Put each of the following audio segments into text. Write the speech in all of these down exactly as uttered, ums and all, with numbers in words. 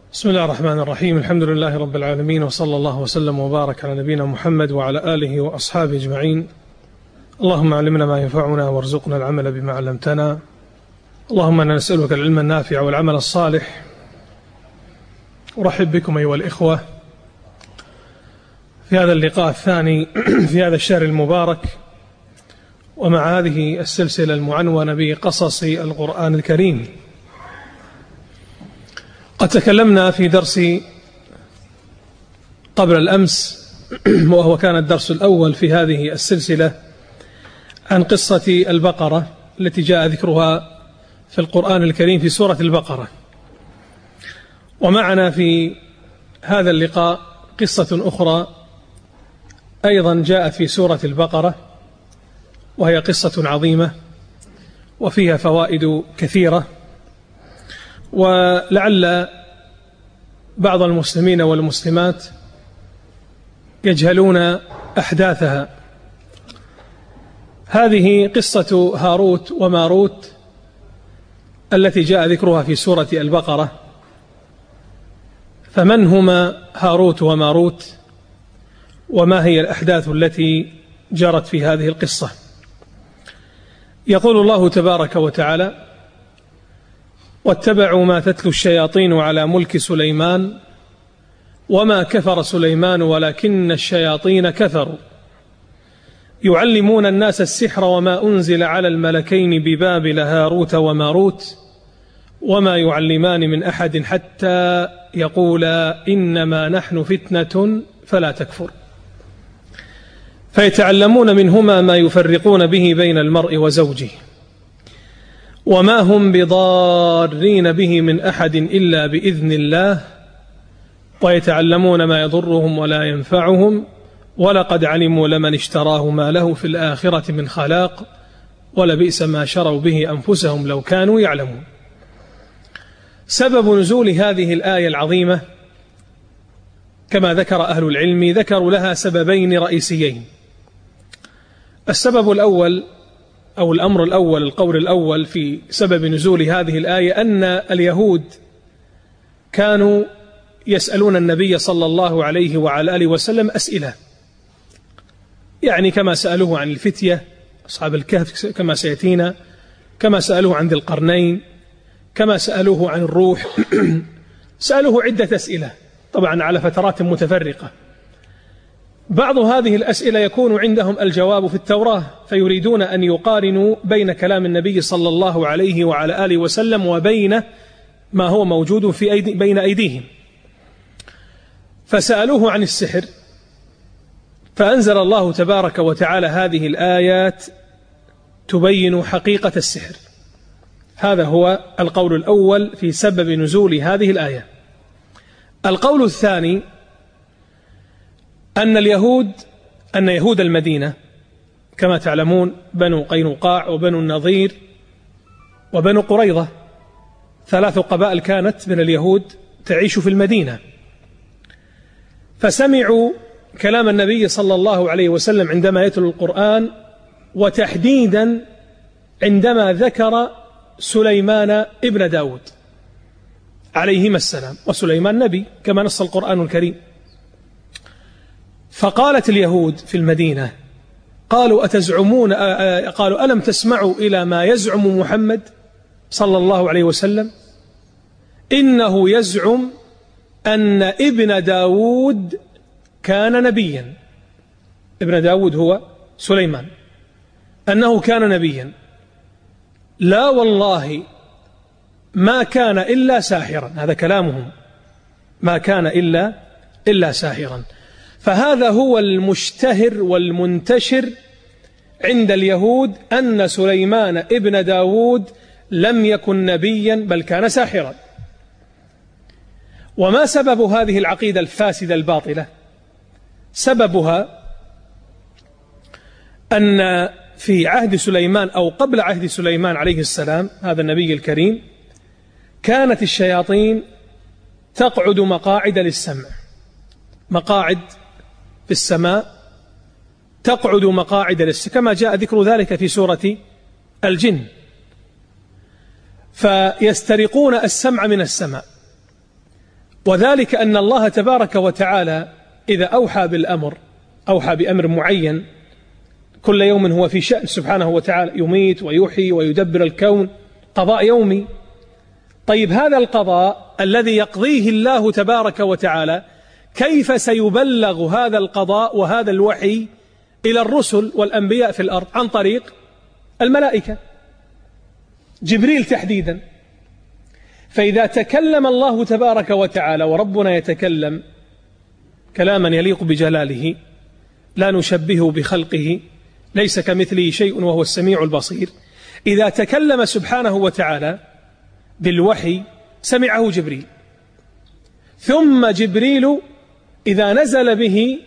بسم الله الرحمن الرحيم. الحمد لله رب العالمين، وصلى الله وسلم وبارك على نبينا محمد وعلى آله وأصحابه أجمعين. اللهم علمنا ما ينفعنا وارزقنا العمل بما علمتنا. اللهم أنا نسألك العلم النافع والعمل الصالح. أرحب بكم أيها الإخوة في هذا اللقاء الثاني في هذا الشهر المبارك، ومع هذه السلسلة المعنونة بقصص القرآن الكريم. قد تكلمنا في درس قبل الأمس وهو كان الدرس الأول في هذه السلسلة عن قصة البقرة التي جاء ذكرها في القرآن الكريم في سورة البقرة. ومعنا في هذا اللقاء قصة أخرى أيضا جاءت في سورة البقرة، وهي قصة عظيمة وفيها فوائد كثيرة، ولعل بعض المسلمين والمسلمات يجهلون أحداثها. هذه قصة هاروت وماروت التي جاء ذكرها في سورة البقرة. فمن هما هاروت وماروت، وما هي الأحداث التي جرت في هذه القصة؟ يقول الله تبارك وتعالى: واتبعوا ما تتلو الشياطين على ملك سليمان وما كفر سليمان ولكن الشياطين كفروا يعلمون الناس السحر وما أنزل على الملكين ببابل هاروت وماروت وما يعلمان من أحد حتى يقولا إنما نحن فتنة فلا تكفر فيتعلمون منهما ما يفرقون به بين المرء وزوجه وما هم بضارين به من أحد إلا بإذن الله ويتعلمون ما يضرهم ولا ينفعهم ولقد علموا لمن اشتراه ما له في الآخرة من خلاق ولبئس ما شروا به أنفسهم لو كانوا يعلمون. سبب نزول هذه الآية العظيمة كما ذكر أهل العلم، ذكروا لها سببين رئيسيين. السبب الأول أو الأمر الأول، القول الأول في سبب نزول هذه الآية، أن اليهود كانوا يسألون النبي صلى الله عليه وعلى آله وسلم أسئلة، يعني كما سألوه عن الفتية أصحاب الكهف كما سيأتينا، كما سألوه عن ذي القرنين، كما سألوه عن الروح سألوه عدة أسئلة طبعا على فترات متفرقة. بعض هذه الأسئلة يكون عندهم الجواب في التوراة، فيريدون أن يقارنوا بين كلام النبي صلى الله عليه وعلى آله وسلم وبين ما هو موجود في أيدي بين أيديهم. فسألوه عن السحر، فأنزل الله تبارك وتعالى هذه الآيات تبين حقيقة السحر. هذا هو القول الأول في سبب نزول هذه الآية. القول الثاني أن اليهود أن يهود المدينة كما تعلمون بنو قينقاع وبنو النضير وبنو قريظة، ثلاث قبائل كانت من اليهود تعيش في المدينة، فسمعوا كلام النبي صلى الله عليه وسلم عندما يتلو القرآن، وتحديدا عندما ذكر سليمان ابن داود عليهما السلام، وسليمان نبي كما نص القرآن الكريم. فقالت اليهود في المدينة قالوا أتزعمون قالوا ألم تسمعوا إلى ما يزعم محمد صلى الله عليه وسلم إنه يزعم أن ابن داود كان نبيا. ابن داود هو سليمان، أنه كان نبيا. لا والله ما كان إلا ساحرا، هذا كلامهم، ما كان إلا إلا ساحرا. فهذا هو المشتهر والمنتشر عند اليهود أن سليمان ابن داود لم يكن نبيا بل كان ساحرا. وما سبب هذه العقيدة الفاسدة الباطلة؟ سببها أن في عهد سليمان أو قبل عهد سليمان عليه السلام هذا النبي الكريم كانت الشياطين تقعد مقاعد للسمع، مقاعد في السماء تقعد مقاعد للسمع كما جاء ذكر ذلك في سورة الجن. فيسترقون السمع من السماء وذلك أن الله تبارك وتعالى إذا أوحى بالأمر أوحى بأمر معين، كل يوم هو في شأن سبحانه وتعالى، يميت ويحيي ويدبر الكون، قضاء يومي. طيب هذا القضاء الذي يقضيه الله تبارك وتعالى كيف سيبلغ هذا القضاء وهذا الوحي إلى الرسل والأنبياء في الأرض؟ عن طريق الملائكة، جبريل تحديدا. فإذا تكلم الله تبارك وتعالى، وربنا يتكلم كلاما يليق بجلاله لا نشبهه بخلقه، ليس كمثله شيء وهو السميع البصير، إذا تكلم سبحانه وتعالى بالوحي سمعه جبريل، ثم جبريل إذا نزل به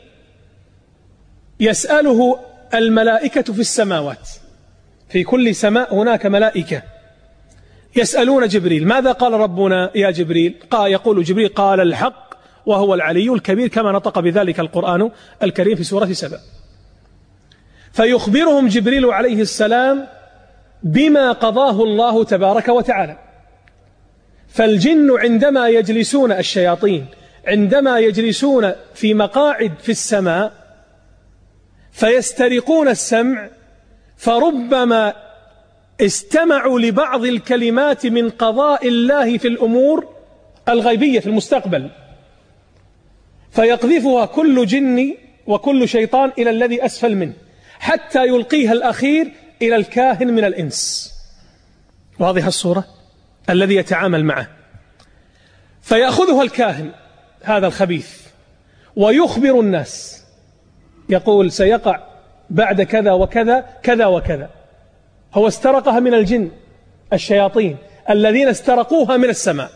يسأله الملائكة في السماوات، في كل سماء هناك ملائكة يسألون جبريل ماذا قال ربنا يا جبريل؟ قال يقول جبريل قال الحق وهو العلي الكبير، كما نطق بذلك القرآن الكريم في سورة سبأ. فيخبرهم جبريل عليه السلام بما قضاه الله تبارك وتعالى. فالجن عندما يجلسون، الشياطين عندما يجلسون في مقاعد في السماء فيسترقون السمع، فربما استمعوا لبعض الكلمات من قضاء الله في الأمور الغيبية في المستقبل، فيقذفها كل جن وكل شيطان إلى الذي أسفل منه، حتى يلقيها الأخير إلى الكاهن من الإنس. واضح الصورة؟ الذي يتعامل معه، فيأخذها الكاهن هذا الخبيث ويخبر الناس، يقول سيقع بعد كذا وكذا كذا وكذا. هو استرقها من الجن الشياطين الذين استرقوها من السماء،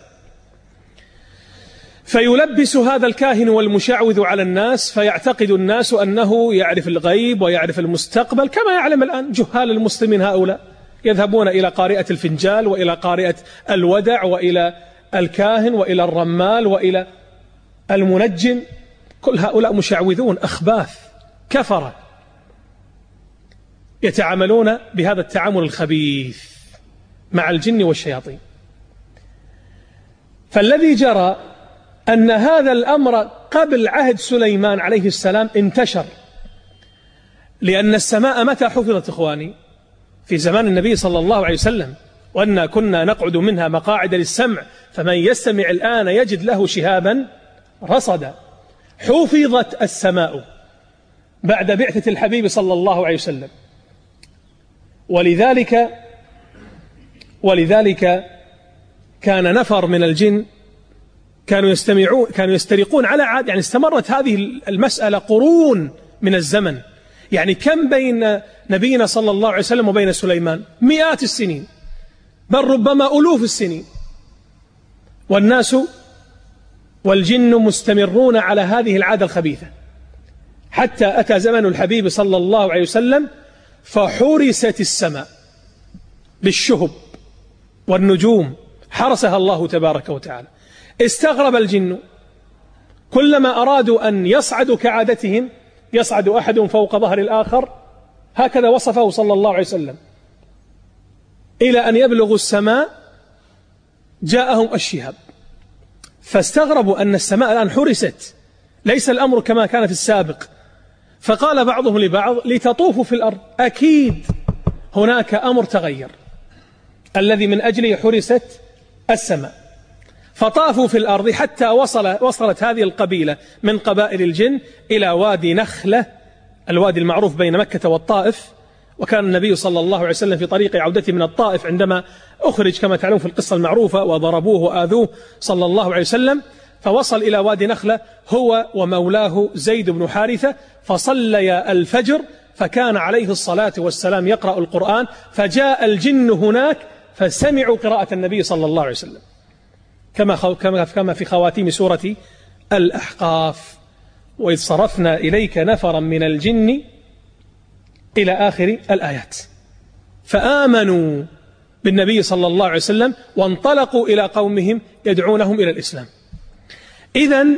فيلبس هذا الكاهن والمشعوذ على الناس، فيعتقد الناس أنه يعرف الغيب ويعرف المستقبل، كما يعلم الآن جهال المسلمين هؤلاء يذهبون إلى قارئة الفنجال وإلى قارئة الودع وإلى الكاهن وإلى الرمال وإلى المنجم، كل هؤلاء مشعوذون أخباث كفرة يتعاملون بهذا التعامل الخبيث مع الجن والشياطين. فالذي جرى أن هذا الأمر قبل عهد سليمان عليه السلام انتشر، لأن السماء متى حفظت إخواني؟ في زمان النبي صلى الله عليه وسلم، وأن كنا نقعد منها مقاعد للسمع فمن يستمع الآن يجد له شهابا رصدا. حفظت السماء بعد بعثة الحبيب صلى الله عليه وسلم، ولذلك ولذلك كان نفر من الجن كانوا يستمعون كانوا يسترقون على عاد، يعني استمرت هذه المسألة قرون من الزمن. يعني كم بين نبينا صلى الله عليه وسلم وبين سليمان؟ مئات السنين، بل ربما ألوف السنين، والناس والجن مستمرون على هذه العادة الخبيثة، حتى أتى زمن الحبيب صلى الله عليه وسلم فحرست السماء بالشهب والنجوم، حرسها الله تبارك وتعالى. استغرب الجن، كلما أرادوا أن يصعدوا كعادتهم يصعد أحد فوق ظهر الآخر، هكذا وصفه صلى الله عليه وسلم، إلى أن يبلغوا السماء جاءهم الشهاب، فاستغربوا أن السماء الآن حرست، ليس الأمر كما كان في السابق. فقال بعضهم لبعض لتطوفوا في الأرض، أكيد هناك أمر تغير الذي من أجله حرست السماء. فطافوا في الأرض حتى وصل وصلت هذه القبيلة من قبائل الجن إلى وادي نخلة، الوادي المعروف بين مكة والطائف. وكان النبي صلى الله عليه وسلم في طريق عودته من الطائف عندما أخرج كما تعلمون في القصة المعروفة وضربوه وآذوه صلى الله عليه وسلم، فوصل إلى وادي نخلة هو ومولاه زيد بن حارثة، فصليا الفجر، فكان عليه الصلاة والسلام يقرأ القرآن، فجاء الجن هناك فسمعوا قراءة النبي صلى الله عليه وسلم، كما كما في خواتيم سورة الأحقاف: وإذ صرفنا إليك نفرا من الجن إلى آخر الآيات. فآمنوا بالنبي صلى الله عليه وسلم وانطلقوا إلى قومهم يدعونهم إلى الإسلام. إذن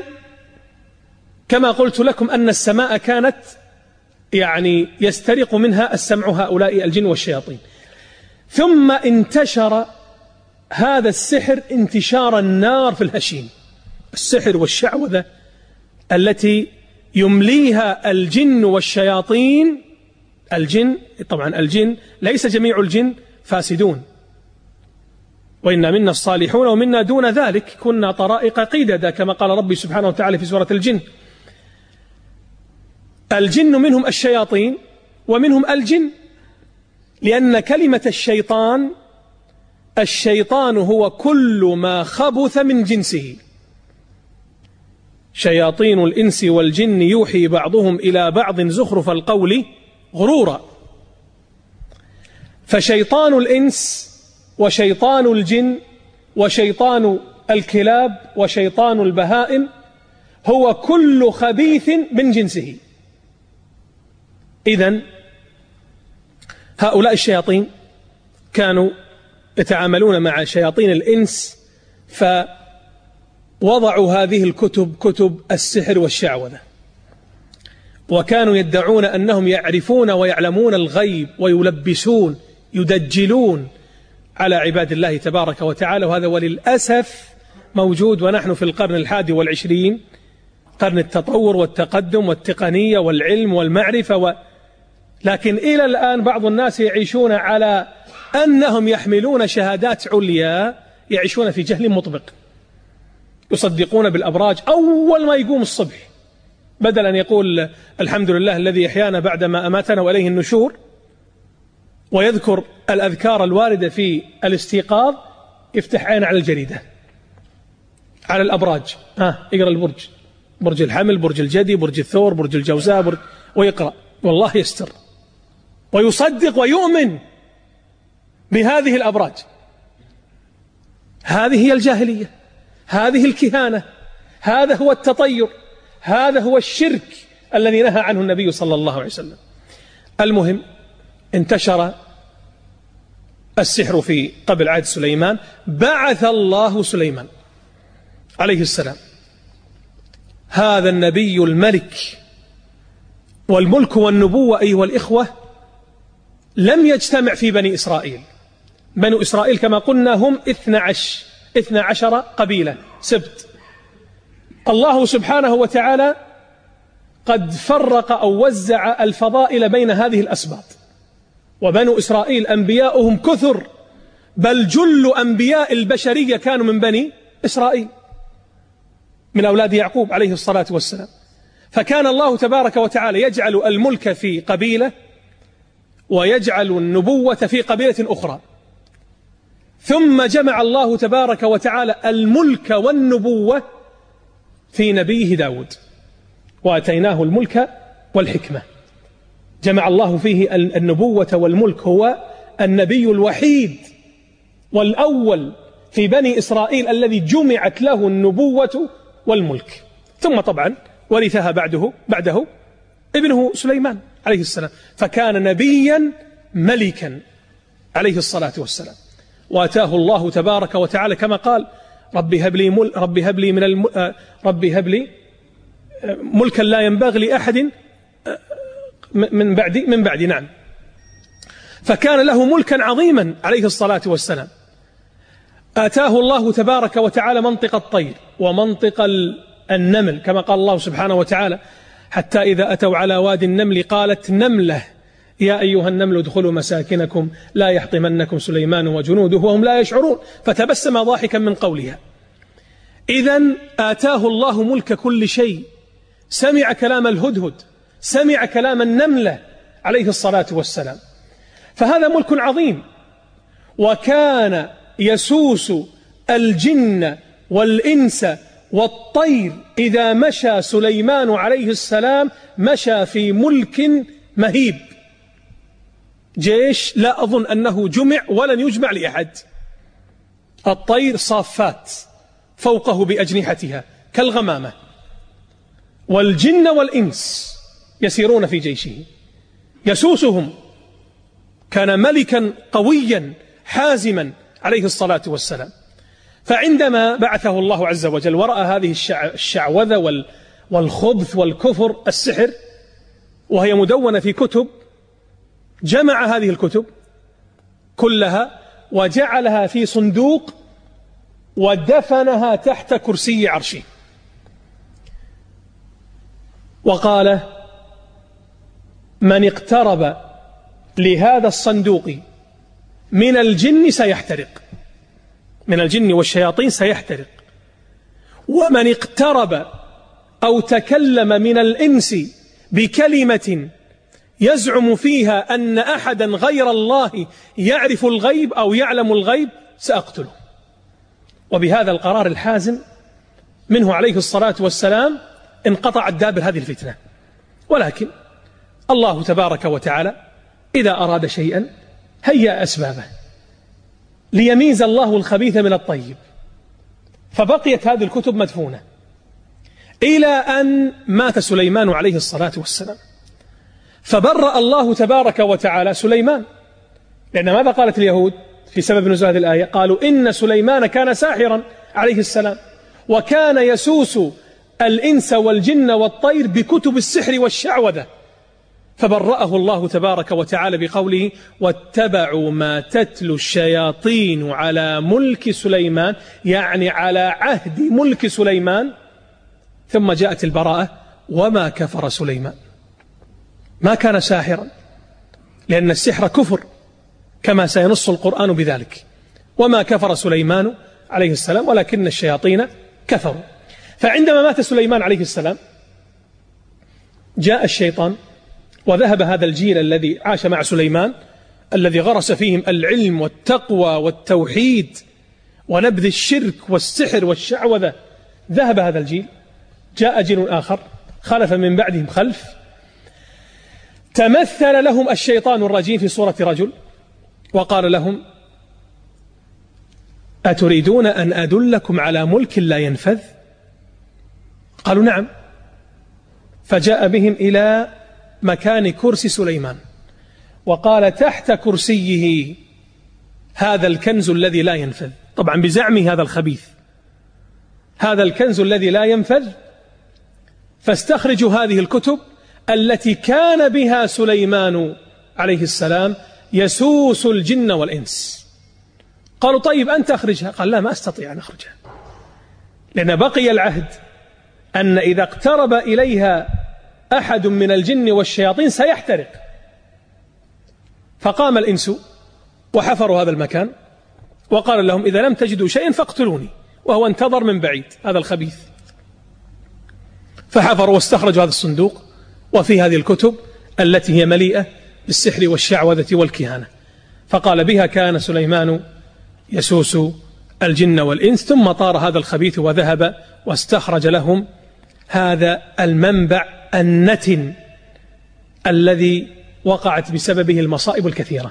كما قلت لكم أن السماء كانت يعني يسترق منها السمع هؤلاء الجن والشياطين، ثم انتشر هذا السحر انتشار النار في الهشيم، السحر والشعوذة التي يمليها الجن والشياطين. الجن طبعا الجن ليس جميع الجن فاسدون، وإن منا الصالحون ومنا دون ذلك، كنا طرائق قيددا كما قال ربي سبحانه وتعالى في سورة الجن. الجن منهم الشياطين ومنهم الجن، لأن كلمة الشيطان الشيطان هو كل ما خبث من جنسه. شياطين الإنس والجن يوحي بعضهم إلى بعض زخرف القول غرورا. فشيطان الإنس وشيطان الجن وشيطان الكلاب وشيطان البهائم هو كل خبيث من جنسه. إذن هؤلاء الشياطين كانوا يتعاملون مع شياطين الإنس، فوضعوا هذه الكتب كتب السحر والشعوذة، وكانوا يدعون أنهم يعرفون ويعلمون الغيب ويلبسون يدجلون على عباد الله تبارك وتعالى. وهذا وللأسف موجود، ونحن في القرن الحادي والعشرين، قرن التطور والتقدم والتقنية والعلم والمعرفة و... لكن إلى الآن بعض الناس يعيشون على أنهم يحملون شهادات عليا، يعيشون في جهل مطبق، يصدقون بالأبراج. أول ما يقوم الصبح بدل أن يقول الحمد لله الذي يحيانا بعدما أماتنا وإليه النشور، ويذكر الأذكار الواردة في الاستيقاظ، يفتح عين على الجريدة، على الأبراج، ها يقرأ البرج، برج الحمل، برج الجدي، برج الثور، برج الجوزاء، برج، ويقرأ، والله يستر ويصدق ويؤمن بهذه الأبراج. هذه هي الجاهلية، هذه الكهانة، هذا هو التطير، هذا هو الشرك الذي نهى عنه النبي صلى الله عليه وسلم. المهم انتشر السحر في قبل عهد سليمان. بعث الله سليمان عليه السلام، هذا النبي الملك. والملك والنبوة أيها الإخوة لم يجتمع في بني إسرائيل. بنو إسرائيل كما قلنا هم اثنى عشر, اثنى عشر قبيلة سبت. الله سبحانه وتعالى قد فرق أو وزع الفضائل بين هذه الأسباط. وبنو إسرائيل أنبياؤهم كثر، بل جل أنبياء البشرية كانوا من بني إسرائيل، من أولاد يعقوب عليه الصلاة والسلام. فكان الله تبارك وتعالى يجعل الملك في قبيلة ويجعل النبوة في قبيلة أخرى، ثم جمع الله تبارك وتعالى الملك والنبوة في نبيه داود، وأتيناه الملك والحكمة. جمع الله فيه النبوة والملك، هو النبي الوحيد والأول في بني إسرائيل الذي جمعت له النبوة والملك. ثم طبعا ورثها بعده بعده ابنه سليمان عليه السلام، فكان نبيا ملكا عليه الصلاة والسلام. واتاه الله تبارك وتعالى كما قال ربي هب لي مل ربي هب لي من الم... ربي هب لي ملكا لا ينبغي لأحد من بعدي من بعدي نعم. فكان له ملكا عظيما عليه الصلاة والسلام. آتاه الله تبارك وتعالى منطق الطير ومنطق النمل، كما قال الله سبحانه وتعالى حتى إذا أتوا على وادي النمل قالت نملة يا أيها النمل ادخلوا مساكنكم لا يحطمنكم سليمان وجنوده وهم لا يشعرون، فتبسم ضاحكا من قولها. إذن آتاه الله ملك كل شيء، سمع كلام الهدهد، سمع كلام النملة عليه الصلاة والسلام. فهذا ملك عظيم. وكان يسوس الجن والإنس والطير إذا مشى سليمان عليه السلام مشى في ملك مهيب، جيش لا أظن أنه جمع ولن يجمع لأحد. الطير صافات فوقه بأجنحتها كالغمامة، والجن والإنس يسيرون في جيشه يسوسهم. كان ملكا قويا حازما عليه الصلاة والسلام. فعندما بعثه الله عز وجل ورأى هذه الشعوذة والخبث والكفر السحر وهي مدونة في كتب، جمع هذه الكتب كلها وجعلها في صندوق ودفنها تحت كرسي عرشه وقال: من اقترب لهذا الصندوق من الجن سيحترق، من الجن والشياطين سيحترق، ومن اقترب أو تكلم من الإنس بكلمة يزعم فيها أن أحدا غير الله يعرف الغيب أو يعلم الغيب سأقتله. وبهذا القرار الحازم منه عليه الصلاة والسلام انقطعت دابر هذه الفتنة. ولكن الله تبارك وتعالى إذا أراد شيئا هيأ أسبابه ليميز الله الخبيث من الطيب، فبقيت هذه الكتب مدفونة إلى أن مات سليمان عليه الصلاة والسلام، فبرأ الله تبارك وتعالى سليمان. لأن ماذا قالت اليهود في سبب نزول هذه الآية؟ قالوا إن سليمان كان ساحرا عليه السلام، وكان يسوس الإنس والجن والطير بكتب السحر والشعوذة، فبرأه الله تبارك وتعالى بقوله: واتبعوا ما تتلو الشياطين على ملك سليمان، يعني على عهد ملك سليمان. ثم جاءت البراءة: وما كفر سليمان، ما كان ساحرا، لأن السحر كفر كما سينص القرآن بذلك. وما كفر سليمان عليه السلام ولكن الشياطين كفروا. فعندما مات سليمان عليه السلام جاء الشيطان وذهب هذا الجيل الذي عاش مع سليمان، الذي غرس فيهم العلم والتقوى والتوحيد ونبذ الشرك والسحر والشعوذة، ذهب هذا الجيل. جاء جيل آخر خلف من بعدهم خلف، تمثل لهم الشيطان الرجيم في صورة رجل وقال لهم: أتريدون أن أدلكم على ملك لا ينفذ؟ قالوا: نعم. فجاء بهم إلى مكان كرسي سليمان وقال: تحت كرسيه هذا الكنز الذي لا ينفذ، طبعا بزعمه هذا الخبيث، هذا الكنز الذي لا ينفذ، فاستخرجوا هذه الكتب التي كان بها سليمان عليه السلام يسوس الجن والإنس. قالوا: طيب أنت أخرجها. قال: لا، ما أستطيع أن أخرجها، لأن بقي العهد أن إذا اقترب إليها أحد من الجن والشياطين سيحترق. فقام الإنس وحفروا هذا المكان وقال لهم: إذا لم تجدوا شيئا فاقتلوني، وهو انتظر من بعيد هذا الخبيث. فحفروا واستخرجوا هذا الصندوق وفي هذه الكتب التي هي مليئة بالسحر والشعوذة والكهانة. فقال: بها كان سليمان يسوس الجن والإنس. ثم طار هذا الخبيث وذهب واستخرج لهم هذا المنبع النتن الذي وقعت بسببه المصائب الكثيرة.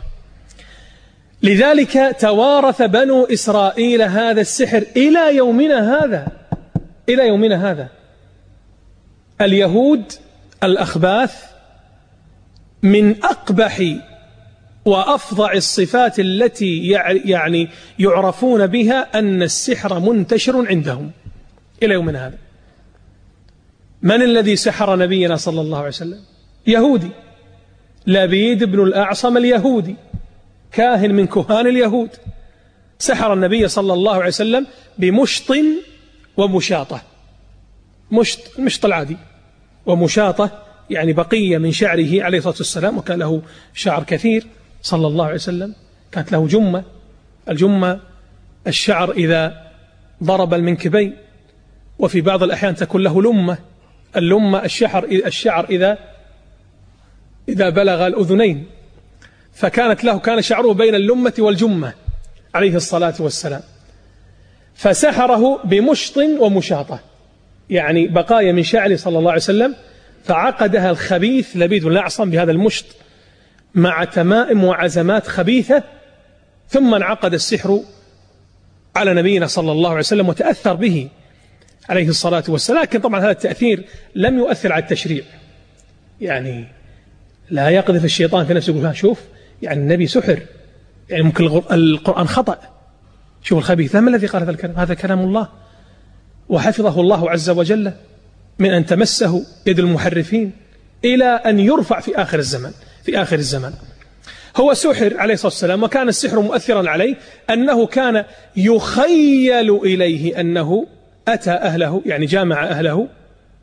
لذلك توارث بنو إسرائيل هذا السحر إلى يومنا هذا، إلى يومنا هذا. اليهود الأخباث من أقبح وأفظع الصفات التي يعني يعرفون بها أن السحر منتشر عندهم إلى يومنا هذا. من الذي سحر نبينا صلى الله عليه وسلم؟ يهودي، لبيد بن الأعصم اليهودي، كاهن من كهان اليهود، سحر النبي صلى الله عليه وسلم بمشط ومشاطة. مشط المشط العادي، ومشاطة يعني بقية من شعره عليه الصلاة والسلام، وكان له شعر كثير صلى الله عليه وسلم، كانت له جمة. الجمة الشعر إذا ضرب المنكبين، وفي بعض الأحيان تكون له لمة. اللمة الشعر الشعر إذا إذا بلغ الأذنين، فكانت له كان شعره بين اللمة والجمة عليه الصلاة والسلام. فسحره بمشط ومشاطة، يعني بقايا من شعره صلى الله عليه وسلم، فعقدها الخبيث لبيد بن الأعصم بهذا المشط مع تمائم وعزمات خبيثة، ثم انعقد السحر على نبينا صلى الله عليه وسلم وتأثر به عليه الصلاة والسلام. لكن طبعا هذا التأثير لم يؤثر على التشريع، يعني لا يقذف الشيطان في نفسه يقول شوف يعني النبي سحر، يعني ممكن القرآن خطأ، شوف الخبيث. ما الذي قال هذا الكلام؟ هذا كلام الله وحفظه الله عز وجل من أن تمسه يد المحرفين إلى أن يرفع في آخر الزمن. في آخر الزمن هو سحر عليه الصلاة والسلام، وكان السحر مؤثرا عليه أنه كان يخيل إليه أنه أتى أهله، يعني جامع أهله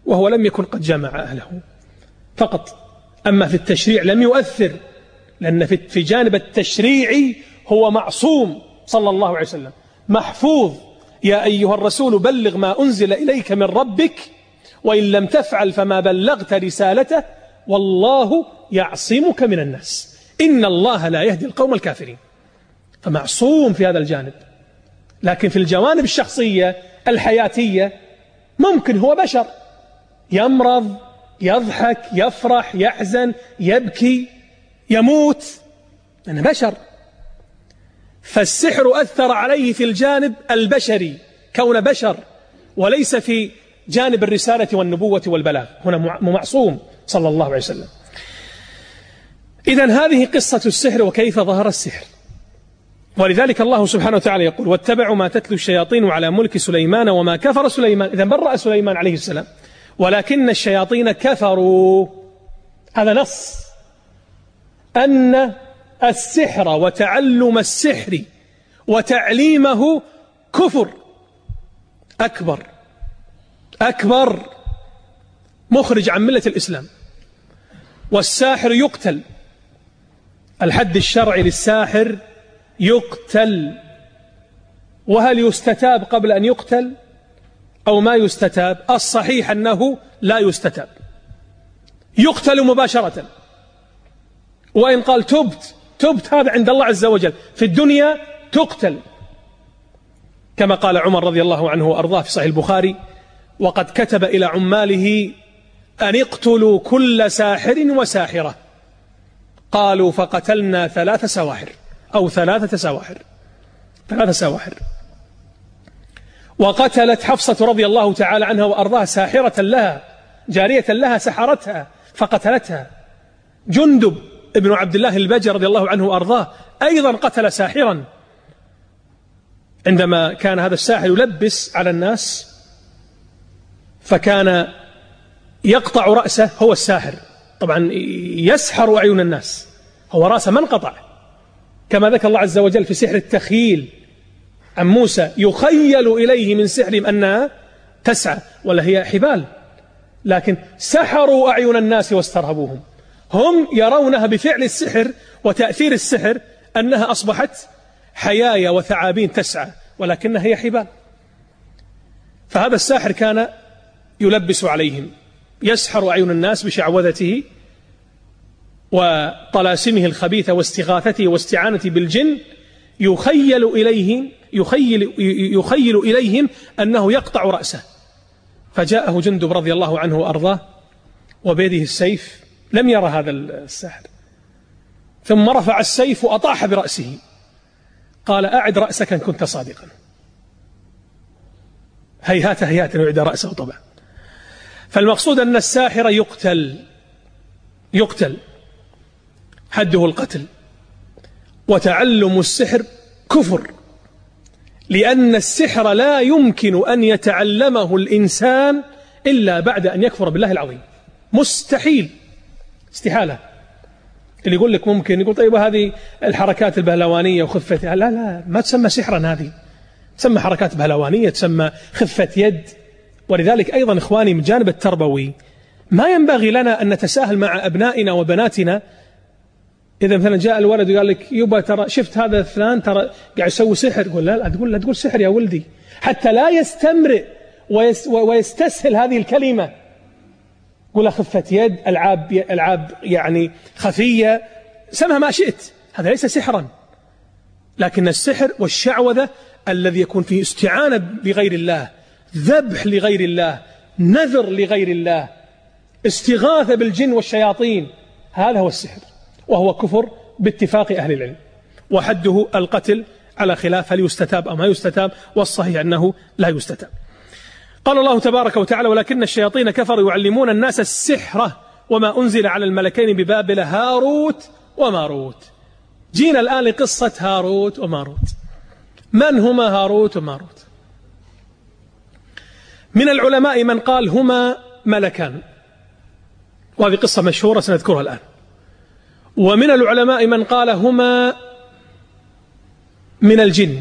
وهو لم يكن قد جمع أهله فقط. أما في التشريع لم يؤثر، لأن في جانب التشريعي هو معصوم صلى الله عليه وسلم محفوظ. يا أيها الرسول بلغ ما أنزل إليك من ربك وإن لم تفعل فما بلغت رسالته والله يعصمك من الناس إن الله لا يهدي القوم الكافرين. فمعصوم في هذا الجانب. لكن في الجوانب الشخصية الحياتية ممكن هو بشر، يمرض، يضحك، يفرح، يحزن، يبكي، يموت، أنا بشر. فالسحر أثر عليه في الجانب البشري كون بشر، وليس في جانب الرسالة والنبوة والبلاغ. هنا معصوم صلى الله عليه وسلم. إذن هذه قصة السحر وكيف ظهر السحر. ولذلك الله سبحانه وتعالى يقول واتبعوا ما تتلو الشياطين على ملك سليمان وما كفر سليمان. إذن برأ سليمان عليه السلام ولكن الشياطين كفروا. هذا نص أن السحر وتعلم السحر وتعليمه كفر أكبر أكبر مخرج عن ملة الإسلام. والساحر يقتل، الحد الشرعي للساحر يقتل. وهل يستتاب قبل أن يقتل أو ما يستتاب؟ الصحيح أنه لا يستتاب، يقتل مباشرة. وإن قال تبت تبت هذا عند الله عز وجل، في الدنيا تقتل، كما قال عمر رضي الله عنه وأرضاه في صحيح البخاري وقد كتب إلى عماله أن اقتلوا كل ساحر وساحرة. قالوا فقتلنا ثلاث سواحر أو ثلاثة سواحر ثلاثة سواحر. وقتلت حفصة رضي الله تعالى عنها وأرضاها ساحرة لها، جارية لها سحرتها فقتلتها. جندب ابن عبد الله البجري رضي الله عنه وأرضاه أيضا قتل ساحرا، عندما كان هذا الساحر يلبس على الناس فكان يقطع رأسه. هو الساحر طبعا يسحر أعين الناس، هو رأسه من قطع، كما ذكر الله عز وجل في سحر التخيل عن موسى يخيل إليه من سحرهم أنها تسعى ولا هي حبال، لكن سحروا أعين الناس واسترهبوهم. هم يرونها بفعل السحر وتأثير السحر أنها أصبحت حيايا وثعابين تسعى، ولكنها هي حبال. فهذا الساحر كان يلبس عليهم، يسحر أعين الناس بشعوذته وطلاسمه الخبيثة واستغاثته واستعانته بالجن، يخيل إليهم يخيل, يخيل إليهم أنه يقطع رأسه. فجاءه جندب رضي الله عنه وأرضاه وبيده السيف، لم يرى هذا الساحر، ثم رفع السيف وأطاح برأسه. قال أعد رأسك إن كنت صادقا. هيهات هيهات يعد رأسه طبعا. فالمقصود أن الساحر يقتل يقتل حده القتل. وتعلم السحر كفر، لأن السحر لا يمكن أن يتعلمه الإنسان إلا بعد أن يكفر بالله العظيم. مستحيل، استحالة. اللي يقول لك ممكن، يقول طيب هذه الحركات البهلوانية وخفتها، لا لا ما تسمى سحرا، هذه تسمى حركات بهلوانية، تسمى خفة يد. ولذلك أيضا إخواني من جانب التربوي ما ينبغي لنا أن نتساهل مع أبنائنا وبناتنا. إذا مثلا جاء الولد وقال لك يبا ترى شفت هذا فلان ترى قاعد يسوي سحر، قول لا لا تقول لا تقول سحر يا ولدي، حتى لا يستمرئ ويستسهل هذه الكلمة. قول خفة يد، ألعاب ألعاب يعني خفية، سمها ما شئت، هذا ليس سحرا. لكن السحر والشعوذة الذي يكون فيه استعانة بغير الله، ذبح لغير الله، نذر لغير الله، استغاثة بالجن والشياطين، هذا هو السحر، وهو كفر باتفاق أهل العلم، وحده القتل على خلاف هل يستتاب أو ما يستتاب، والصحيح أنه لا يستتاب. قال الله تبارك وتعالى ولكن الشياطين كفروا يعلمون الناس السحر وما أنزل على الملكين ببابل هاروت وماروت. جينا الآن لقصة هاروت وماروت. من هما هاروت وماروت؟ من العلماء من قال هما ملكان، وهذه قصة مشهورة سنذكرها الآن. ومن العلماء من قال هما من الجن.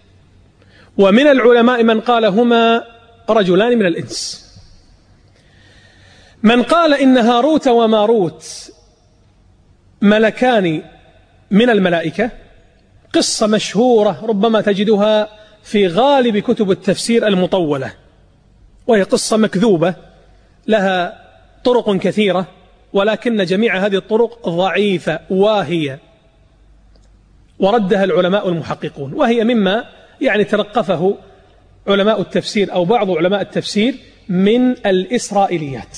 ومن العلماء من قال هما رجلان من الإنس. من قال إن هاروت وماروت ملكان من الملائكة، قصة مشهورة ربما تجدها في غالب كتب التفسير المطولة، وهي قصة مكذوبة لها طرق كثيرة، ولكن جميع هذه الطرق ضعيفة واهية، وردها العلماء المحققون، وهي مما يعني تلقفه علماء التفسير أو بعض علماء التفسير من الإسرائيليات.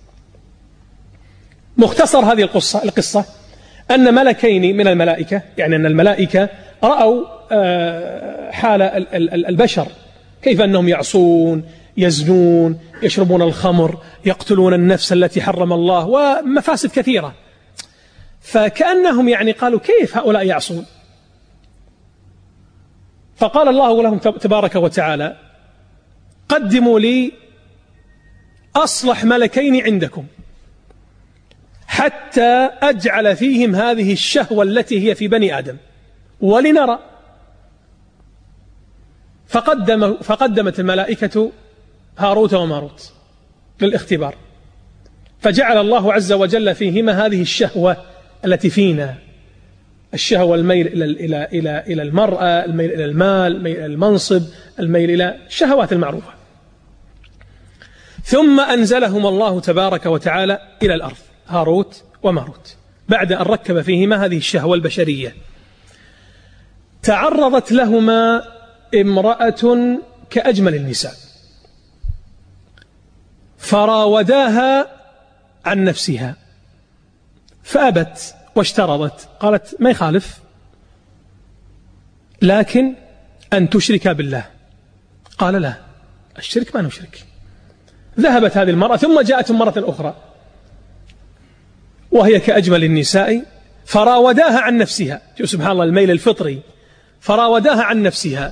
مختصر هذه القصة القصة أن ملكين من الملائكة، يعني أن الملائكة رأوا حال البشر كيف أنهم يعصون، يزنون، يشربون الخمر، يقتلون النفس التي حرم الله، ومفاسد كثيرة. فكأنهم يعني قالوا كيف هؤلاء يعصون؟ فقال الله لهم تبارك وتعالى: قدموا لي أصلح ملكين عندكم حتى أجعل فيهم هذه الشهوة التي هي في بني آدم ولنرى. فقدم فقدمت الملائكة هاروت وماروت للاختبار، فجعل الله عز وجل فيهما هذه الشهوة التي فينا، الشهوة الميل إلى إلى إلى إلى المرأة، الميل إلى المال، الميل إلى المنصب، الميل إلى الشهوات المعروفة. ثم أنزلهم الله تبارك وتعالى إلى الأرض، هاروت وماروت، بعد أن ركب فيهما هذه الشهوة البشرية. تعرضت لهما امرأة كأجمل النساء، فراوداها عن نفسها فأبت واشترطت، قالت ما يخالف لكن أن تشرك بالله. قال لا، الشرك ما نشرك. ذهبت هذه المرأة ثم جاءت مرة أخرى وهي كأجمل النساء، فراوداها عن نفسها. سبحان الله، الميل الفطري. فراوداها عن نفسها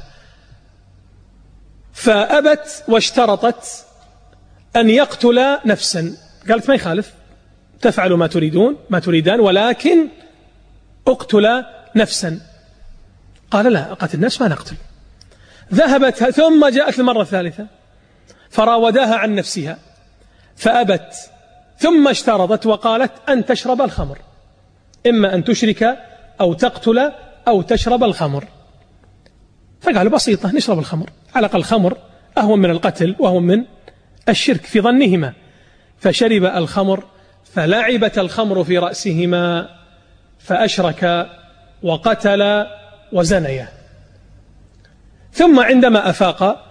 فأبت واشترطت أن يقتل نفسا. قالت ما يخالف، تفعل ما تريدون ما تريدان، ولكن اقتل نفسا. قال لا، قتل النفس ما نقتل. ذهبت ثم جاءت المرة الثالثة فراوداها عن نفسها فأبت، ثم اشترطت وقالت أن تشرب الخمر، إما أن تشرك أو تقتل أو تشرب الخمر. فقالوا بسيطة، نشرب الخمر، على الأقل الخمر أهون من القتل وهو من الشرك في ظنهما. فشرب الخمر فلعبت الخمر في رأسهما فأشرك وقتل وزنيا. ثم عندما أفاق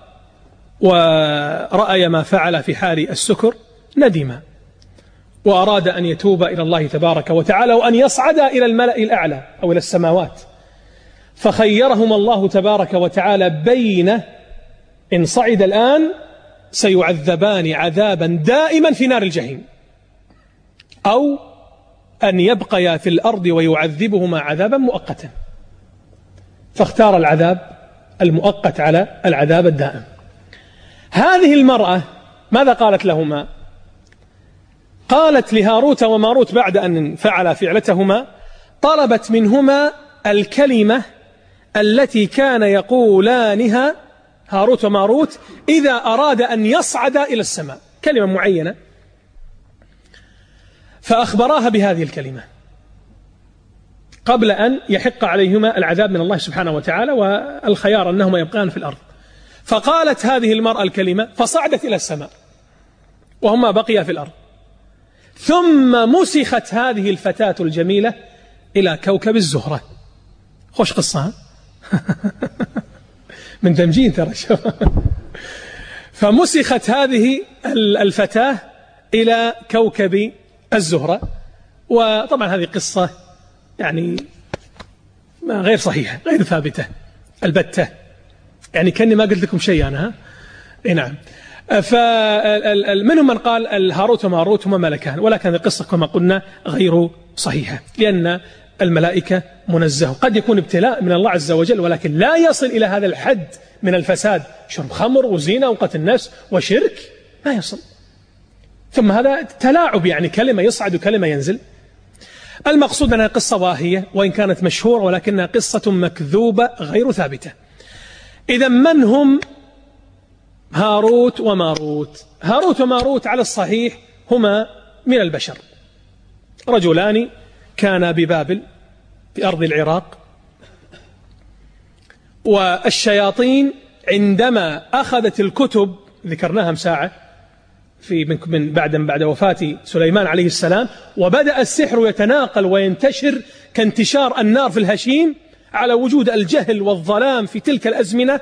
ورأي ما فعل في حال السكر ندم وأراد أن يتوب إلى الله تبارك وتعالى وأن يصعد إلى الملأ الأعلى أو إلى السماوات. فخيرهم الله تبارك وتعالى بين إن صعد الآن سيعذبان عذابا دائما في نار الجحيم، أو أن يبقيا في الأرض ويعذبهما عذابا مؤقتا، فاختار العذاب المؤقت على العذاب الدائم. هذه المرأة ماذا قالت لهما؟ قالت لهاروت وماروت بعد أن فعل فعلتهما، طلبت منهما الكلمة التي كان يقولانها هاروت وماروت إذا أراد أن يصعد إلى السماء، كلمة معينة، فأخبراها بهذه الكلمة قبل أن يحق عليهما العذاب من الله سبحانه وتعالى والخيار أنهما يبقان في الأرض. فقالت هذه المرأة الكلمة فصعدت إلى السماء وهما بقيا في الأرض. ثم مسخت هذه الفتاة الجميلة إلى كوكب الزهرة. خوش قصة من تمجين ترى. فمسخت هذه الفتاة إلى كوكب الزهرة. وطبعا هذه قصة يعني غير صحيحة، غير ثابتة البتة، يعني كأني ما قلت لكم شيء أنا. ها نعم. فمنهم من قال الهاروت وماروت هما ملكان، ولكن القصة كما قلنا غير صحيحة، لأن الملائكة منزه، قد يكون ابتلاء من الله عز وجل ولكن لا يصل إلى هذا الحد من الفساد، شرب خمر وزينة وقتل نفس وشرك، ما يصل. ثم هذا تلاعب، يعني كلمة يصعد وكلمة ينزل. المقصود أنها قصة واهية وإن كانت مشهورة، ولكنها قصة مكذوبة غير ثابتة. إذا من هم هاروت وماروت؟ هاروت وماروت على الصحيح هما من البشر، رجلان كانا ببابل بأرض العراق، والشياطين عندما أخذت الكتب ذكرناها مساعة في من بعد بعد وفاة سليمان عليه السلام، وبدأ السحر يتناقل وينتشر كانتشار النار في الهشيم على وجود الجهل والظلام في تلك الأزمنة،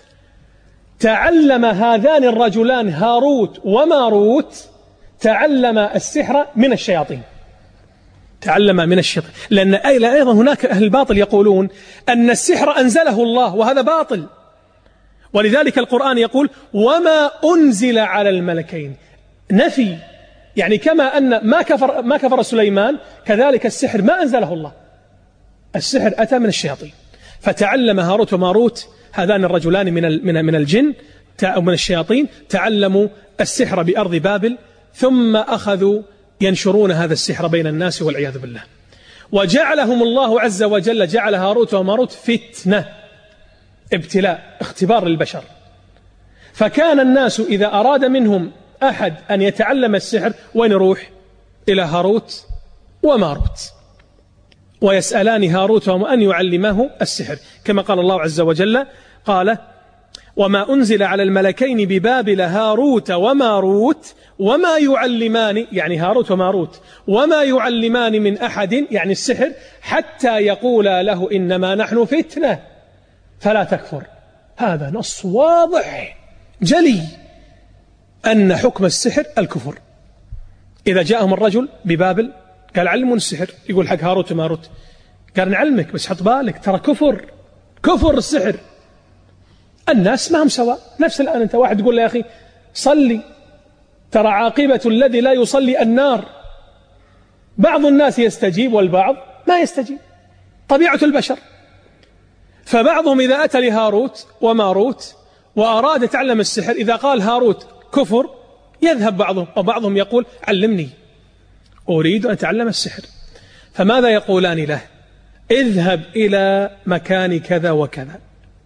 تعلم هذان الرجلان هاروت وماروت تعلم السحر من الشياطين، تعلم من الشيطان، لأن أيضا هناك أهل الباطل يقولون أن السحر أنزله الله، وهذا باطل. ولذلك القرآن يقول وما أنزل على الملكين، نفي، يعني كما أن ما كفر, ما كفر سليمان كذلك السحر ما أنزله الله، السحر أتى من الشياطين. فتعلم هاروت وماروت هذان الرجلان من من من الجن من الشياطين، تعلموا السحر بأرض بابل، ثم أخذوا ينشرون هذا السحر بين الناس والعياذ بالله، وجعلهم الله عز وجل جعل هاروت وماروت فتنة، ابتلاء، اختبار للبشر. فكان الناس إذا أراد منهم أحد أن يتعلم السحر وين يروح؟ إلى هاروت وماروت، ويسألان هاروت أن يعلمه السحر، كما قال الله عز وجل قال وما أنزل على الملكين ببابل هاروت وماروت وما يعلمان، يعني هاروت وماروت، وما يعلمان من أحد، يعني السحر، حتى يقولا له إنما نحن فتنة فلا تكفر. هذا نص واضح جلي أن حكم السحر الكفر. إذا جاءهم الرجل ببابل قال علمون السحر، يقول حق هاروت وماروت، قال نعلمك بس حط بالك ترى كفر، كفر السحر. الناس ما هم سواء، نفس الآن أنت واحد تقول له يا أخي صلي، ترى عاقبة الذي لا يصلي النار. بعض الناس يستجيب والبعض ما يستجيب، طبيعة البشر. فبعضهم إذا أتى لهاروت وماروت وأراد يتعلم السحر، إذا قال هاروت كفر يذهب بعضهم، وبعضهم يقول علمني أريد أن أتعلم السحر. فماذا يقولان له؟ اذهب إلى مكان كذا وكذا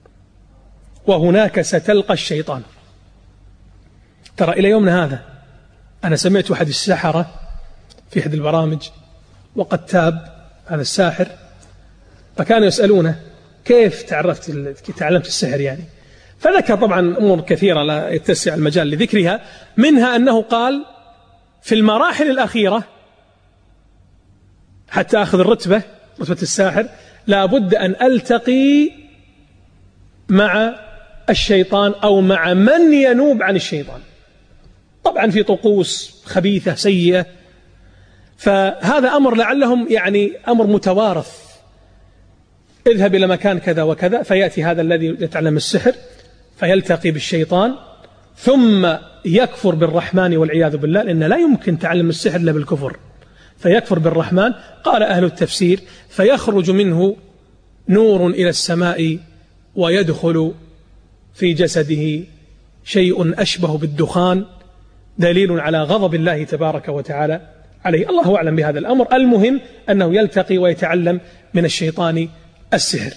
وهناك ستلقى الشيطان. ترى إلى يومنا هذا أنا سمعت أحد السحرة في أحد البرامج وقد تاب هذا الساحر، فكانوا يسألونه كيف تعرفت تعلمت السحر يعني، فذكر طبعا أمور كثيرة لا يتسع المجال لذكرها، منها أنه قال في المراحل الأخيرة حتى أخذ الرتبة رتبة الساحر لا بد أن ألتقي مع الشيطان أو مع من ينوب عن الشيطان، طبعا في طقوس خبيثة سيئة. فهذا أمر لعلهم يعني أمر متوارث، اذهب إلى مكان كذا وكذا، فيأتي هذا الذي يتعلم السحر فيلتقي بالشيطان ثم يكفر بالرحمن والعياذ بالله، لأن لا يمكن تعلم السحر إلا بالكفر، فيكفر بالرحمن. قال أهل التفسير فيخرج منه نور إلى السماء ويدخل في جسده شيء أشبه بالدخان، دليل على غضب الله تبارك وتعالى عليه. الله أعلم بهذا الأمر، المهم أنه يلتقي ويتعلم من الشيطان السحر.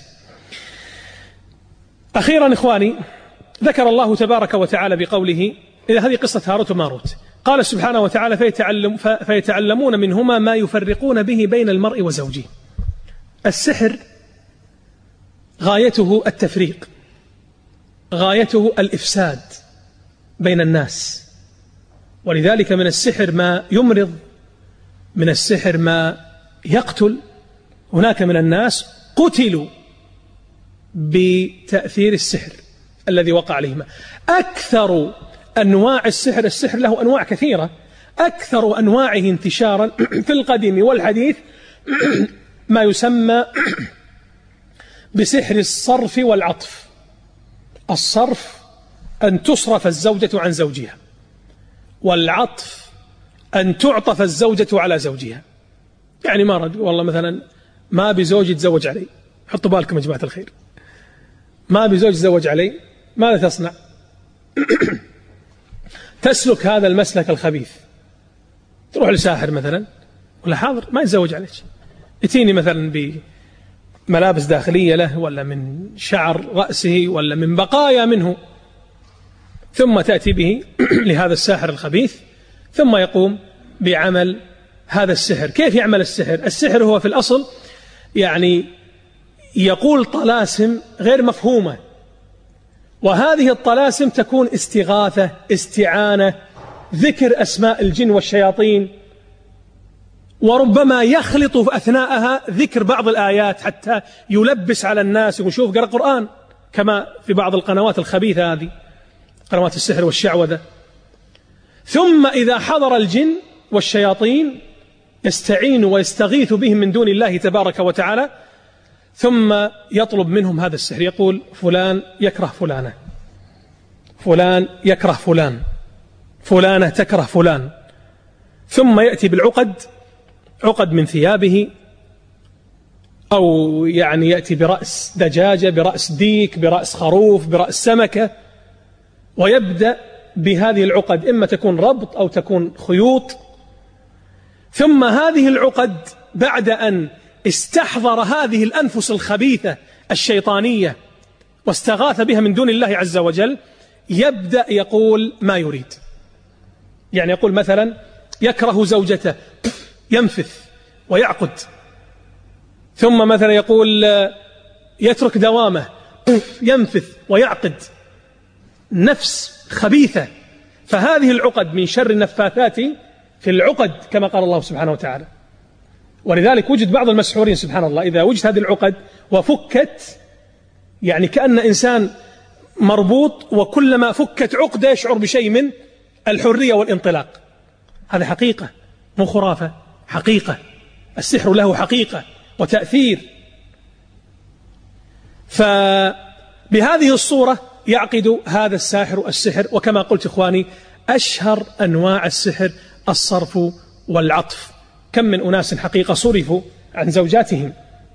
أخيرا إخواني، ذكر الله تبارك وتعالى بقوله إذا هذه قصة هاروت وماروت، قال سبحانه وتعالى فيتعلم فيتعلمون منهما ما يفرقون به بين المرء وزوجه. السحر غايته التفريق، غايته الإفساد بين الناس، ولذلك من السحر ما يمرض، من السحر ما يقتل. هناك من الناس قتلوا بتأثير السحر الذي وقع عليهما. أكثر أنواع السحر، السحر له أنواع كثيرة، أكثر أنواعه انتشارا في القديم والحديث ما يسمى بسحر الصرف والعطف. الصرف أن تصرف الزوجة عن زوجها، والعطف أن تعطف الزوجة على زوجها. يعني ما رد والله مثلا ما بزوج يتزوج علي، حطوا بالكم يا جماعة الخير، ما بزوج يتزوج علي، ماذا تصنع؟ تسلك هذا المسلك الخبيث، تروح لساحر مثلا ولا حاضر ما يتزوج عليك، اتيني مثلا بملابس داخلية له ولا من شعر رأسه ولا من بقايا منه، ثم تأتي به لهذا الساحر الخبيث، ثم يقوم بعمل هذا السحر. كيف يعمل السحر؟ السحر هو في الأصل يعني يقول طلاسم غير مفهومة، وهذه الطلاسم تكون استغاثة، استعانة، ذكر أسماء الجن والشياطين، وربما يخلط في أثناءها ذكر بعض الآيات حتى يلبس على الناس ونشوف قرأ قرآن، كما في بعض القنوات الخبيثة هذه، قنوات السحر والشعوذة. ثم إذا حضر الجن والشياطين يستعين ويستغيث بهم من دون الله تبارك وتعالى، ثم يطلب منهم هذا السحر، يقول فلان يكره فلانة، فلان يكره فلان، فلانة تكره فلان، ثم يأتي بالعقد، عقد من ثيابه، أو يعني يأتي برأس دجاجة، برأس ديك، برأس خروف، برأس سمكة، ويبدأ بهذه العقد، إما تكون ربط أو تكون خيوط. ثم هذه العقد بعد أن استحضر هذه الأنفس الخبيثة الشيطانية واستغاث بها من دون الله عز وجل، يبدأ يقول ما يريد. يعني يقول مثلا يكره زوجته، ينفث ويعقد. ثم مثلا يقول يترك دوامه، ينفث ويعقد. نفس خبيثة. فهذه العقد من شر النفاثات في العقد كما قال الله سبحانه وتعالى. ولذلك وجد بعض المسحورين سبحان الله إذا وجد هذه العقد وفكت، يعني كأن إنسان مربوط وكلما فكت عقدة يشعر بشيء من الحرية والانطلاق. هذا حقيقة مو خرافة، حقيقة. السحر له حقيقة وتأثير. فبهذه الصورة يعقد هذا الساحر السحر. وكما قلت إخواني أشهر أنواع السحر الصرف والعطف. كم من أناس حقيقة صرفوا عن زوجاتهم،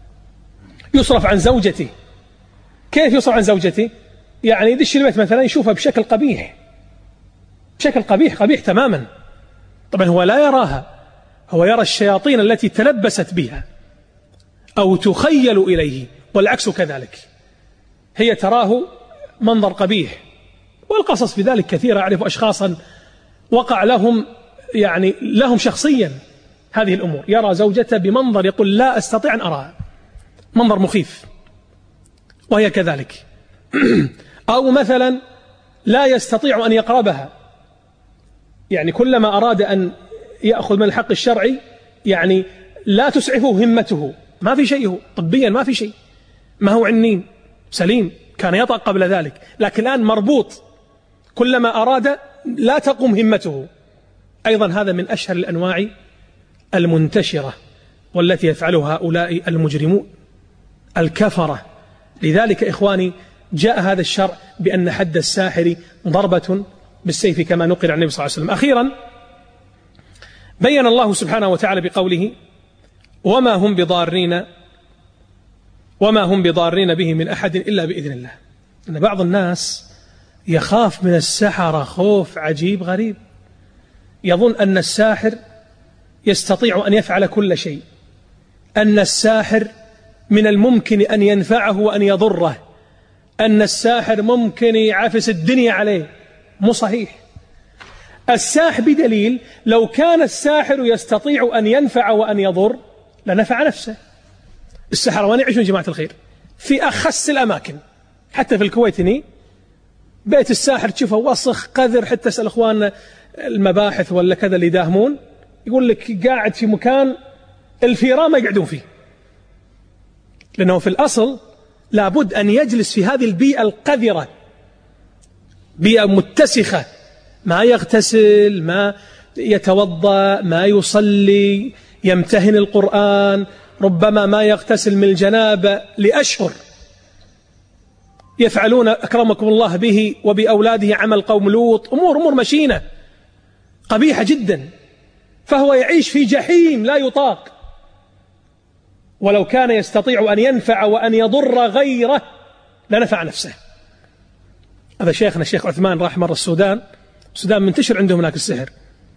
يصرف عن زوجته. كيف يصرف عن زوجته؟ يعني يدش البيت مثلا يشوفها بشكل قبيح، بشكل قبيح قبيح تماما. طبعا هو لا يراها، هو يرى الشياطين التي تلبست بها أو تخيل إليه، والعكس كذلك. هي تراه منظر قبيح، والقصص في ذلك كثيرة. أعرف أشخاصا وقع لهم يعني لهم شخصيا هذه الأمور، يرى زوجته بمنظر يقول لا أستطيع أن أراها، منظر مخيف، وهي كذلك. أو مثلا لا يستطيع أن يقربها، يعني كلما أراد أن يأخذ من الحق الشرعي يعني لا تسعفه همته، ما في شيء، هو طبيا ما في شيء، ما هو عنين سليم، كان يطأ قبل ذلك، لكن الآن مربوط، كلما أراد لا تقوم همته. أيضا هذا من أشهر الأنواع المنتشرة والتي يفعلها هؤلاء المجرمون الكفرة. لذلك إخواني جاء هذا الشرع بأن حد الساحر ضربة بالسيف كما نقل عن النبي صلى الله عليه وسلم. أخيرا بين الله سبحانه وتعالى بقوله وما هم بضارين وما هم بضارين به من أحد إلا بإذن الله. أن بعض الناس يخاف من السحرة خوف عجيب غريب، يظن أن الساحر يستطيع أن يفعل كل شيء، أن الساحر من الممكن أن ينفعه وأن يضره، أن الساحر ممكن يعفس الدنيا عليه. مو صحيح. الساحر بدليل لو كان الساحر يستطيع أن ينفع وأن يضر لنفع نفسه. السحرة وين يعيشون جماعة الخير؟ في أخس الأماكن، حتى في الكويت هنا بيت الساحر تشوفه وسخ قذر، حتى اسأل إخواننا المباحث ولا كذا اللي يداهمون يقول لك قاعد في مكان الفيران ما يقعدون فيه، لأنه في الأصل لابد أن يجلس في هذه البيئة القذرة، بيئة متسخة، ما يغتسل، ما يتوضأ، ما يصلي، يمتهن القرآن، ربما ما يغتسل من الجنابة لأشهر. يفعلون أكرمكم الله به وبأولاده عمل قوم لوط، أمور أمور مشينة قبيحة جدا، فهو يعيش في جحيم لا يطاق. ولو كان يستطيع أن ينفع وأن يضر غيره لنفع نفسه. هذا شيخنا الشيخ عثمان راح مرة السودان، السودان منتشر عندهم هناك السحر،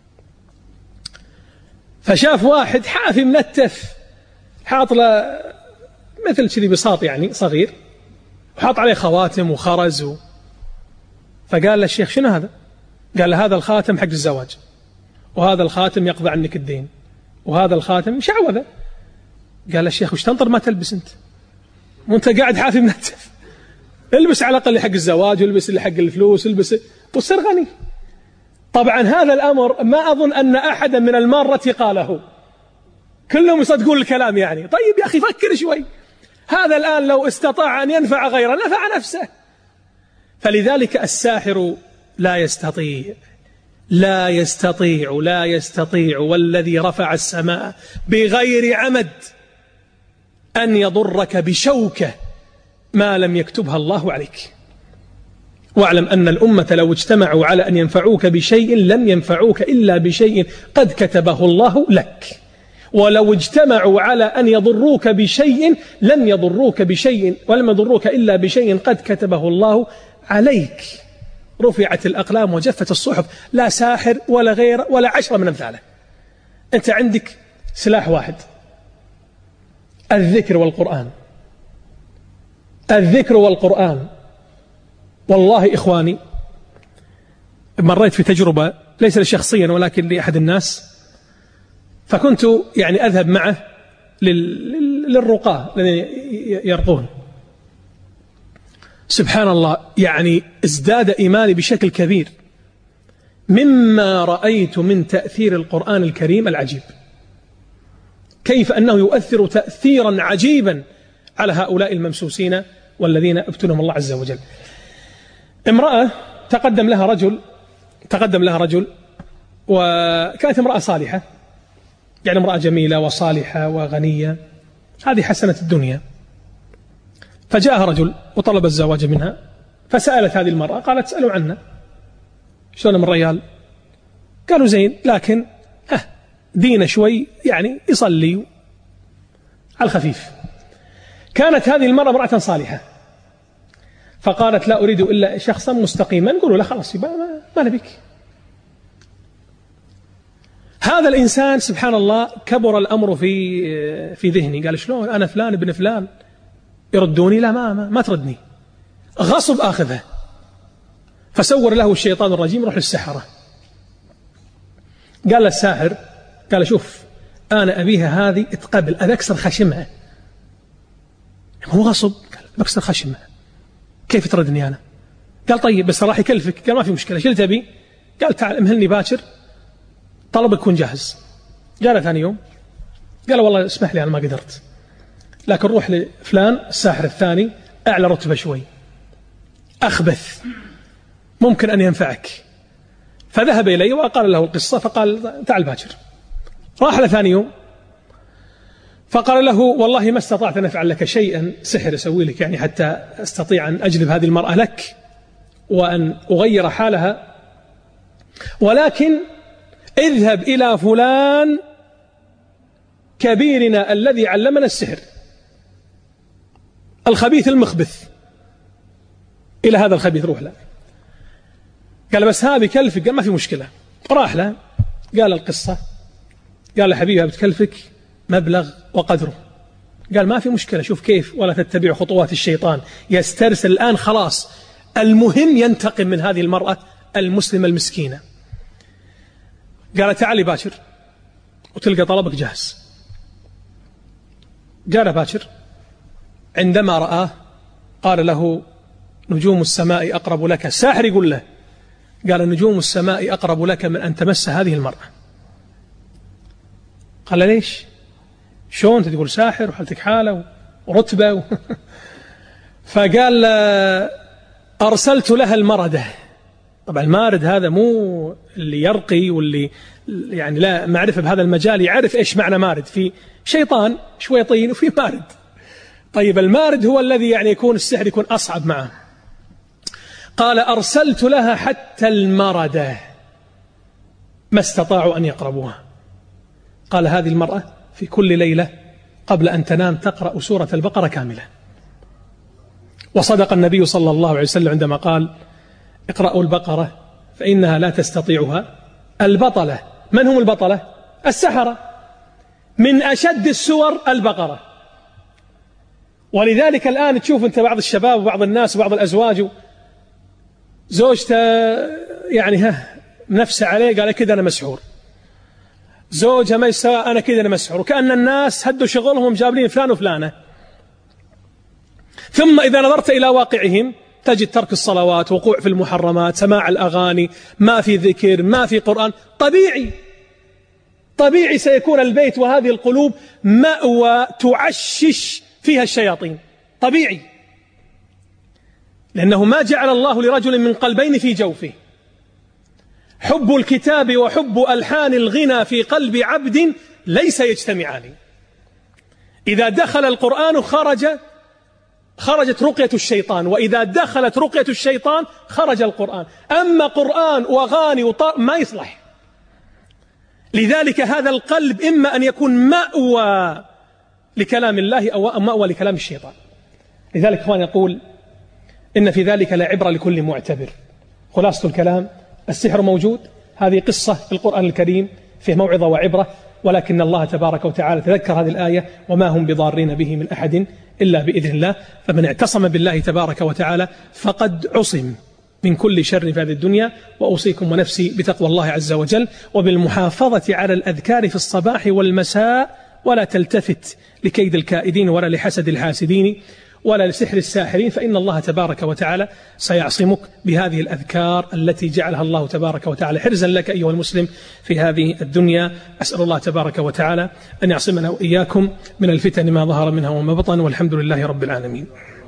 فشاف واحد حافي منتف حاط له مثل كذي بساط يعني صغير، وحاط عليه خواتم وخرز و... فقال له الشيخ شنو هذا؟ قال له هذا الخاتم حق الزواج، وهذا الخاتم يقضي عنك الدين، وهذا الخاتم شعوذة. قال الشيخ وش تنطر ما تلبس أنت وأنت قاعد حافي منتف، البس على الأقل حق الزواج، والبس اللي حق الفلوس، البس وصير غني. طبعا هذا الأمر ما أظن أن أحدا من المارة قاله، كلهم يصدقون الكلام يعني. طيب يا أخي فكر شوي، هذا الآن لو استطاع أن ينفع غيره نفع نفسه. فلذلك الساحر لا يستطيع لا يستطيع لا يستطيع والذي رفع السماء بغير عمد أن يضرك بشوكة ما لم يكتبها الله عليك. واعلم أن الأمة لو اجتمعوا على أن ينفعوك بشيء لم ينفعوك إلا بشيء قد كتبه الله لك، ولو اجتمعوا على أن يضروك بشيء لم يضروك بشيء ولم يضروك إلا بشيء قد كتبه الله عليك. رفعت الأقلام وجفت الصحف، لا ساحر ولا غير ولا عشرة من أمثاله. أنت عندك سلاح واحد، الذكر والقرآن. الذكر والقرآن. والله إخواني مريت في تجربة ليس لي شخصيا ولكن لأحد الناس، فكنت يعني أذهب معه للرقاة الذين يرقون. سبحان الله، يعني ازداد إيماني بشكل كبير مما رأيت من تأثير القرآن الكريم العجيب، كيف أنه يؤثر تأثيرا عجيبا على هؤلاء الممسوسين والذين ابتلهم الله عز وجل. امرأة تقدم لها رجل تقدم لها رجل وكانت امرأة صالحة، يعني امرأة جميلة وصالحة وغنية، هذه حسنة الدنيا. فجاءها رجل وطلب الزواج منها، فسألت هذه المرأة قالت اسألوا عنا شلون من ريال؟ قالوا زين، لكن ها دين شوي يعني يصلي على الخفيف. كانت هذه المرأة امرأة صالحة، فقالت لا أريد إلا شخصا مستقيما. نقولوا لا خلاص ما, ما نبيك. هذا الإنسان سبحان الله كبر الأمر في في ذهني، قال شلون أنا فلان ابن فلان يردوني؟ لا ما, ما, ما تردني، غصب آخذها. فسور له الشيطان الرجيم روح للسحرة. قال للساحر قال شوف أنا أبيها هذه تقبل، أبي أكسر خشمها. هو غصب، قال بكسر خشمها، كيف تردني أنا؟ قال طيب بس راح يكلفك. قال ما في مشكلة، شو تبي؟ قال تعال امهلني باكر، طلبك يكون جاهز. جاء ثاني يوم قال والله اسمح لي أنا ما قدرت، لكن روح لفلان الساحر الثاني أعلى رتبة شوي أخبث، ممكن أن ينفعك. فذهب إليه وقال له القصة، فقال تعال باكر. راح لثاني يوم فقال له والله ما استطعت أن أفعل لك شيئا سحر أسوي لك يعني حتى أستطيع أن أجلب هذه المرأة لك وأن أغير حالها، ولكن اذهب إلى فلان كبيرنا الذي علمنا السحر الخبيث المخبث، إلى هذا الخبيث روح له. قال بس هذا بكلفك. قال ما في مشكلة. راح له قال القصة، قال حبيبي بتكلفك مبلغ وقدره. قال ما في مشكلة، شوف كيف ولا تتبع خطوات الشيطان، يسترسل الآن خلاص، المهم ينتقم من هذه المرأة المسلمة المسكينة. قال تعالي باكر وتلقى طلبك جاهز. جاء باكر، عندما رآه قال له نجوم السماء أقرب لك. الساحر يقول له، قال نجوم السماء أقرب لك من أن تمس هذه المرأة. قال ليش؟ شون تقول ساحر وحالتك حالة ورتبة و... فقال أرسلت لها المردة. طبعا المارد هذا مو اللي يرقي واللي يعني لا معرفة بهذا المجال يعرف إيش معنى مارد، في شيطان شويطين وفي مارد. طيب المارد هو الذي يعني يكون السحر يكون أصعب معه. قال أرسلت لها حتى المردة ما استطاعوا أن يقربوها. قال هذه المرأة في كل ليلة قبل أن تنام تقرأ سورة البقرة كاملة. وصدق النبي صلى الله عليه وسلم عندما قال اقرأوا البقرة فإنها لا تستطيعها البطلة. من هم البطلة؟ السحرة. من أشد السور البقرة. ولذلك الآن تشوف أنت بعض الشباب وبعض الناس وبعض الأزواج زوجته يعني ها نفسه عليه قال كذا أنا مسحور، زوجها ما يستوى، أنا كذا أنا مسحور، وكأن الناس هدوا شغلهم جابلين فلان وفلانة. ثم إذا نظرت إلى واقعهم تجد ترك الصلوات، وقوع في المحرمات، سماع الأغاني، ما في ذكر، ما في قرآن. طبيعي طبيعي سيكون البيت وهذه القلوب مأوى تعشش فيها الشياطين، طبيعي، لأنه ما جعل الله لرجل من قلبين في جوفه. حب الكتاب وحب ألحان الغنى في قلب عبد ليس يجتمعان. إذا دخل القرآن خرج خرجت رقية الشيطان، وإذا دخلت رقية الشيطان خرج القرآن. أما قرآن وغاني وطار ما يصلح. لذلك هذا القلب إما أن يكون مأوى لكلام الله أو مأوى لكلام الشيطان. لذلك أخوان يقول إن في ذلك لعبرة لكل معتبر. خلاصة الكلام: السحر موجود، هذه قصة في القرآن الكريم فيه موعظة وعبرة، ولكن الله تبارك وتعالى تذكر هذه الآية: وما هم بضارين به من أحد إلا بإذن الله. فمن اعتصم بالله تبارك وتعالى فقد عصم من كل شر في هذه الدنيا. وأوصيكم ونفسي بتقوى الله عز وجل وبالمحافظة على الأذكار في الصباح والمساء، ولا تلتفت لكيد الكائدين ولا لحسد الحاسدين ولا لسحر الساحرين، فإن الله تبارك وتعالى سيعصمك بهذه الأذكار التي جعلها الله تبارك وتعالى حرزا لك أيها المسلم في هذه الدنيا. أسأل الله تبارك وتعالى أن يعصمنا وإياكم من الفتن ما ظهر منها وما بطن، والحمد لله رب العالمين.